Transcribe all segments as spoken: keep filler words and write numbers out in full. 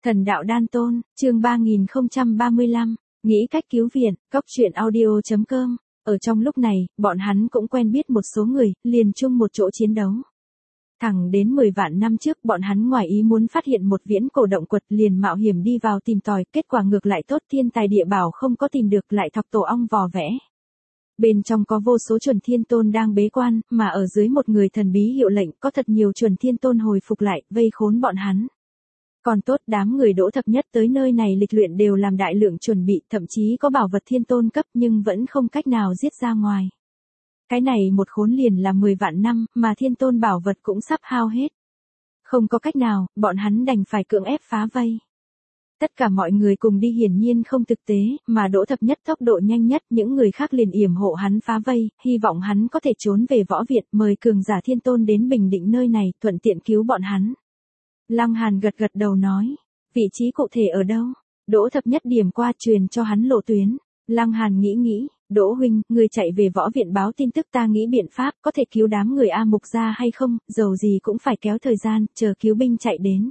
Thần đạo đan tôn, chương ba nghìn không trăm ba mươi lăm, nghĩ cách cứu viện, cóc truyện audio chấm com. Ở trong lúc này, bọn hắn cũng quen biết một số người, liền chung một chỗ chiến đấu. Thẳng đến mười vạn năm trước, bọn hắn ngoài ý muốn phát hiện một viễn cổ động quật, liền mạo hiểm đi vào tìm tòi, kết quả ngược lại tốt, thiên tài địa bảo không có tìm được, lại thọc tổ ong vò vẽ. Bên trong có vô số chuẩn thiên tôn đang bế quan, mà ở dưới một người thần bí hiệu lệnh, có thật nhiều chuẩn thiên tôn hồi phục lại, vây khốn bọn hắn. Còn tốt, đám người Đỗ Thập Nhất tới nơi này lịch luyện đều làm đại lượng chuẩn bị, thậm chí có bảo vật thiên tôn cấp, nhưng vẫn không cách nào giết ra ngoài. Cái này một khốn liền là mười vạn năm, mà thiên tôn bảo vật cũng sắp hao hết. Không có cách nào, bọn hắn đành phải cưỡng ép phá vây. Tất cả mọi người cùng đi hiển nhiên không thực tế, mà Đỗ Thập Nhất tốc độ nhanh nhất, những người khác liền yểm hộ hắn phá vây, hy vọng hắn có thể trốn về võ viện, mời cường giả thiên tôn đến bình định nơi này, thuận tiện cứu bọn hắn. Lăng Hàn gật gật đầu nói, vị trí cụ thể ở đâu? Đỗ Thập Nhất điểm qua truyền cho hắn lộ tuyến. Lăng Hàn nghĩ nghĩ, Đỗ huynh, người chạy về võ viện báo tin tức, ta nghĩ biện pháp, có thể cứu đám người A Mục ra hay không, dầu gì cũng phải kéo thời gian, chờ cứu binh chạy đến.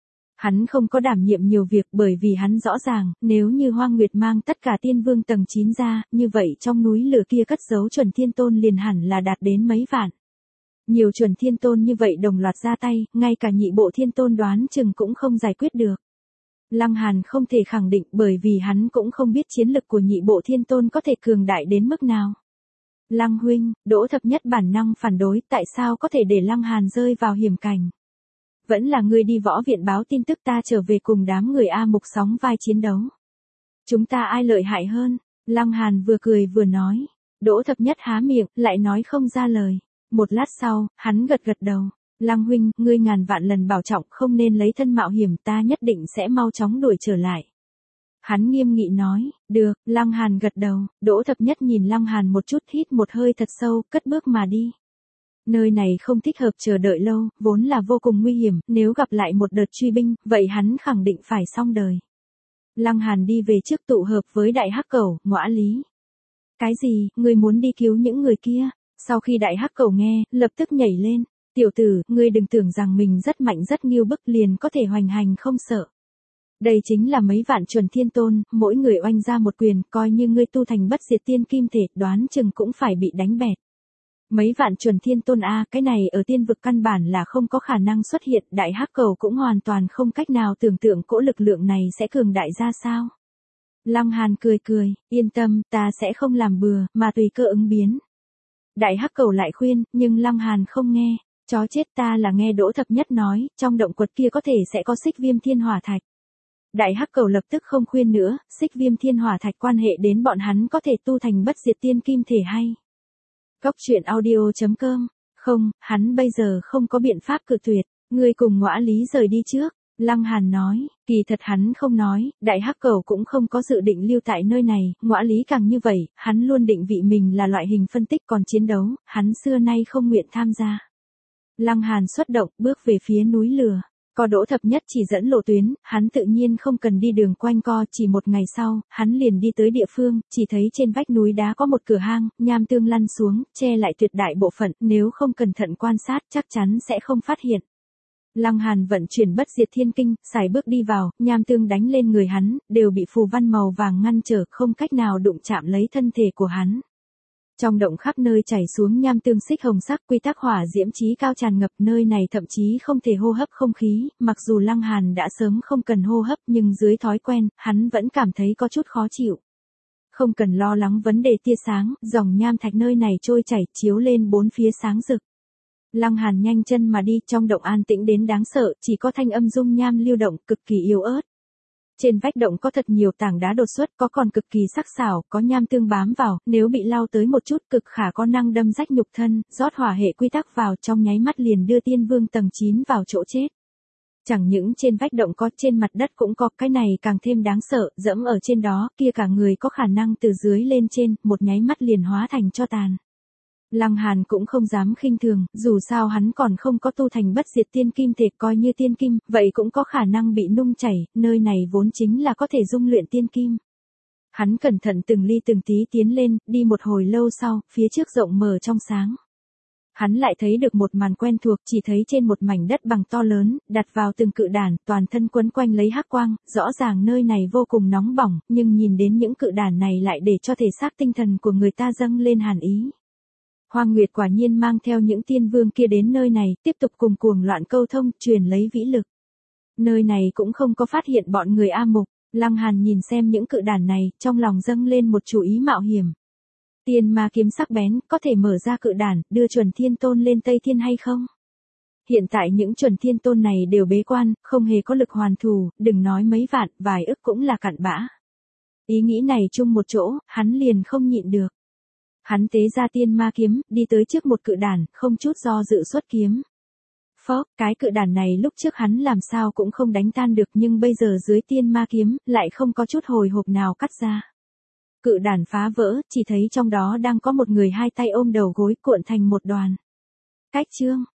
Hắn không có đảm nhiệm nhiều việc, bởi vì hắn rõ ràng, nếu như Hoang Nguyệt mang tất cả tiên vương tầng chín ra, như vậy trong núi lửa kia cất giấu chuẩn thiên tôn liền hẳn là đạt đến mấy vạn. Nhiều chuẩn thiên tôn như vậy đồng loạt ra tay, ngay cả nhị bộ thiên tôn đoán chừng cũng không giải quyết được. Lăng Hàn không thể khẳng định, bởi vì hắn cũng không biết chiến lực của nhị bộ thiên tôn có thể cường đại đến mức nào. Lăng huynh, Đỗ Thập Nhất bản năng phản đối, tại sao có thể để Lăng Hàn rơi vào hiểm cảnh? Vẫn là người đi võ viện báo tin tức, ta trở về cùng đám người A Mục sóng vai chiến đấu. Chúng ta ai lợi hại hơn? Lăng Hàn vừa cười vừa nói. Đỗ Thập Nhất há miệng, lại nói không ra lời. Một lát sau, hắn gật gật đầu. Lăng huynh, ngươi ngàn vạn lần bảo trọng, không nên lấy thân mạo hiểm, ta nhất định sẽ mau chóng đuổi trở lại. Hắn nghiêm nghị nói, được. Lăng Hàn gật đầu. Đỗ Thập Nhất nhìn Lăng Hàn một chút, hít một hơi thật sâu, cất bước mà đi. Nơi này không thích hợp chờ đợi lâu, vốn là vô cùng nguy hiểm, nếu gặp lại một đợt truy binh, vậy hắn khẳng định phải xong đời. Lăng Hàn đi về trước tụ hợp với Đại Hắc Cẩu, Ngõa Lý. Cái gì, ngươi muốn đi cứu những người kia? Sau khi Đại Hắc Cẩu nghe, lập tức nhảy lên. Tiểu tử, ngươi đừng tưởng rằng mình rất mạnh rất nghiêu bức liền có thể hoành hành không sợ. Đây chính là mấy vạn chuẩn thiên tôn, mỗi người oanh ra một quyền, coi như ngươi tu thành bất diệt tiên kim thể, đoán chừng cũng phải bị đánh bẹt. Mấy vạn chuẩn thiên tôn A, cái này ở tiên vực căn bản là không có khả năng xuất hiện, Đại Hắc Cẩu cũng hoàn toàn không cách nào tưởng tượng cỗ lực lượng này sẽ cường đại ra sao. Lăng Hàn cười cười, yên tâm, ta sẽ không làm bừa, mà tùy cơ ứng biến. Đại Hắc Cẩu lại khuyên, nhưng Lăng Hàn không nghe. Chó chết, ta là nghe Đỗ Thập Nhất nói, trong động quật kia có thể sẽ có xích viêm thiên hỏa thạch. Đại Hắc Cẩu lập tức không khuyên nữa, xích viêm thiên hỏa thạch quan hệ đến bọn hắn có thể tu thành bất diệt tiên kim thể hay. Cóc truyện audio chấm com. Không, hắn bây giờ không có biện pháp cự tuyệt, ngươi cùng Ngõa Lý rời đi trước. Lăng Hàn nói, kỳ thật hắn không nói, Đại Hắc Cẩu cũng không có dự định lưu tại nơi này, Ngõa Lý càng như vậy, hắn luôn định vị mình là loại hình phân tích, còn chiến đấu, hắn xưa nay không nguyện tham gia. Lăng Hàn xuất động, bước về phía núi lửa. Có Đỗ Thập Nhất chỉ dẫn lộ tuyến, hắn tự nhiên không cần đi đường quanh co, chỉ một ngày sau, hắn liền đi tới địa phương, chỉ thấy trên vách núi đá có một cửa hang, nham tương lăn xuống, che lại tuyệt đại bộ phận, nếu không cẩn thận quan sát chắc chắn sẽ không phát hiện. Lăng Hàn vận chuyển bất diệt thiên kinh, sải bước đi vào, nham tương đánh lên người hắn, đều bị phù văn màu vàng ngăn trở, không cách nào đụng chạm lấy thân thể của hắn. Trong động khắp nơi chảy xuống nham tương xích hồng sắc, quy tắc hỏa diễm chí cao tràn ngập, nơi này thậm chí không thể hô hấp không khí, mặc dù Lăng Hàn đã sớm không cần hô hấp, nhưng dưới thói quen, hắn vẫn cảm thấy có chút khó chịu. Không cần lo lắng vấn đề tia sáng, dòng nham thạch nơi này trôi chảy, chiếu lên bốn phía sáng rực. Lăng Hàn nhanh chân mà đi, trong động an tĩnh đến đáng sợ, chỉ có thanh âm dung nham lưu động, cực kỳ yếu ớt. Trên vách động có thật nhiều tảng đá đột xuất, có còn cực kỳ sắc sảo, có nham tương bám vào, nếu bị lao tới một chút cực khả có năng đâm rách nhục thân, rót hỏa hệ quy tắc vào trong nháy mắt liền đưa tiên vương tầng chín vào chỗ chết. Chẳng những trên vách động có, trên mặt đất cũng có, cái này càng thêm đáng sợ, dẫm ở trên đó, kia cả người có khả năng từ dưới lên trên, một nháy mắt liền hóa thành tro tàn. Lăng Hàn cũng không dám khinh thường, dù sao hắn còn không có tu thành bất diệt tiên kim thể, coi như tiên kim, vậy cũng có khả năng bị nung chảy, nơi này vốn chính là có thể dung luyện tiên kim. Hắn cẩn thận từng ly từng tí tiến lên, đi một hồi lâu sau, phía trước rộng mở trong sáng. Hắn lại thấy được một màn quen thuộc, chỉ thấy trên một mảnh đất bằng to lớn, đặt vào từng cự đản, toàn thân quấn quanh lấy hắc quang, rõ ràng nơi này vô cùng nóng bỏng, nhưng nhìn đến những cự đản này lại để cho thể xác tinh thần của người ta dâng lên hàn ý. Hoang Nguyệt quả nhiên mang theo những tiên vương kia đến nơi này, tiếp tục cùng cuồng loạn câu thông, truyền lấy vĩ lực. Nơi này cũng không có phát hiện bọn người A Mục, Lăng Hàn nhìn xem những cự đản này, trong lòng dâng lên một chủ ý mạo hiểm. Tiên ma kiếm sắc bén, có thể mở ra cự đản, đưa chuẩn thiên tôn lên Tây Thiên hay không? Hiện tại những chuẩn thiên tôn này đều bế quan, không hề có lực hoàn thù, đừng nói mấy vạn, vài ức cũng là cặn bã. Ý nghĩ này chung một chỗ, hắn liền không nhịn được. Hắn tế ra tiên ma kiếm, đi tới trước một cự đản, không chút do dự xuất kiếm. Phốc, cái cự đản này lúc trước hắn làm sao cũng không đánh tan được, nhưng bây giờ dưới tiên ma kiếm, lại không có chút hồi hộp nào cắt ra. Cự đản phá vỡ, chỉ thấy trong đó đang có một người hai tay ôm đầu gối, cuộn thành một đoàn. Cách chương,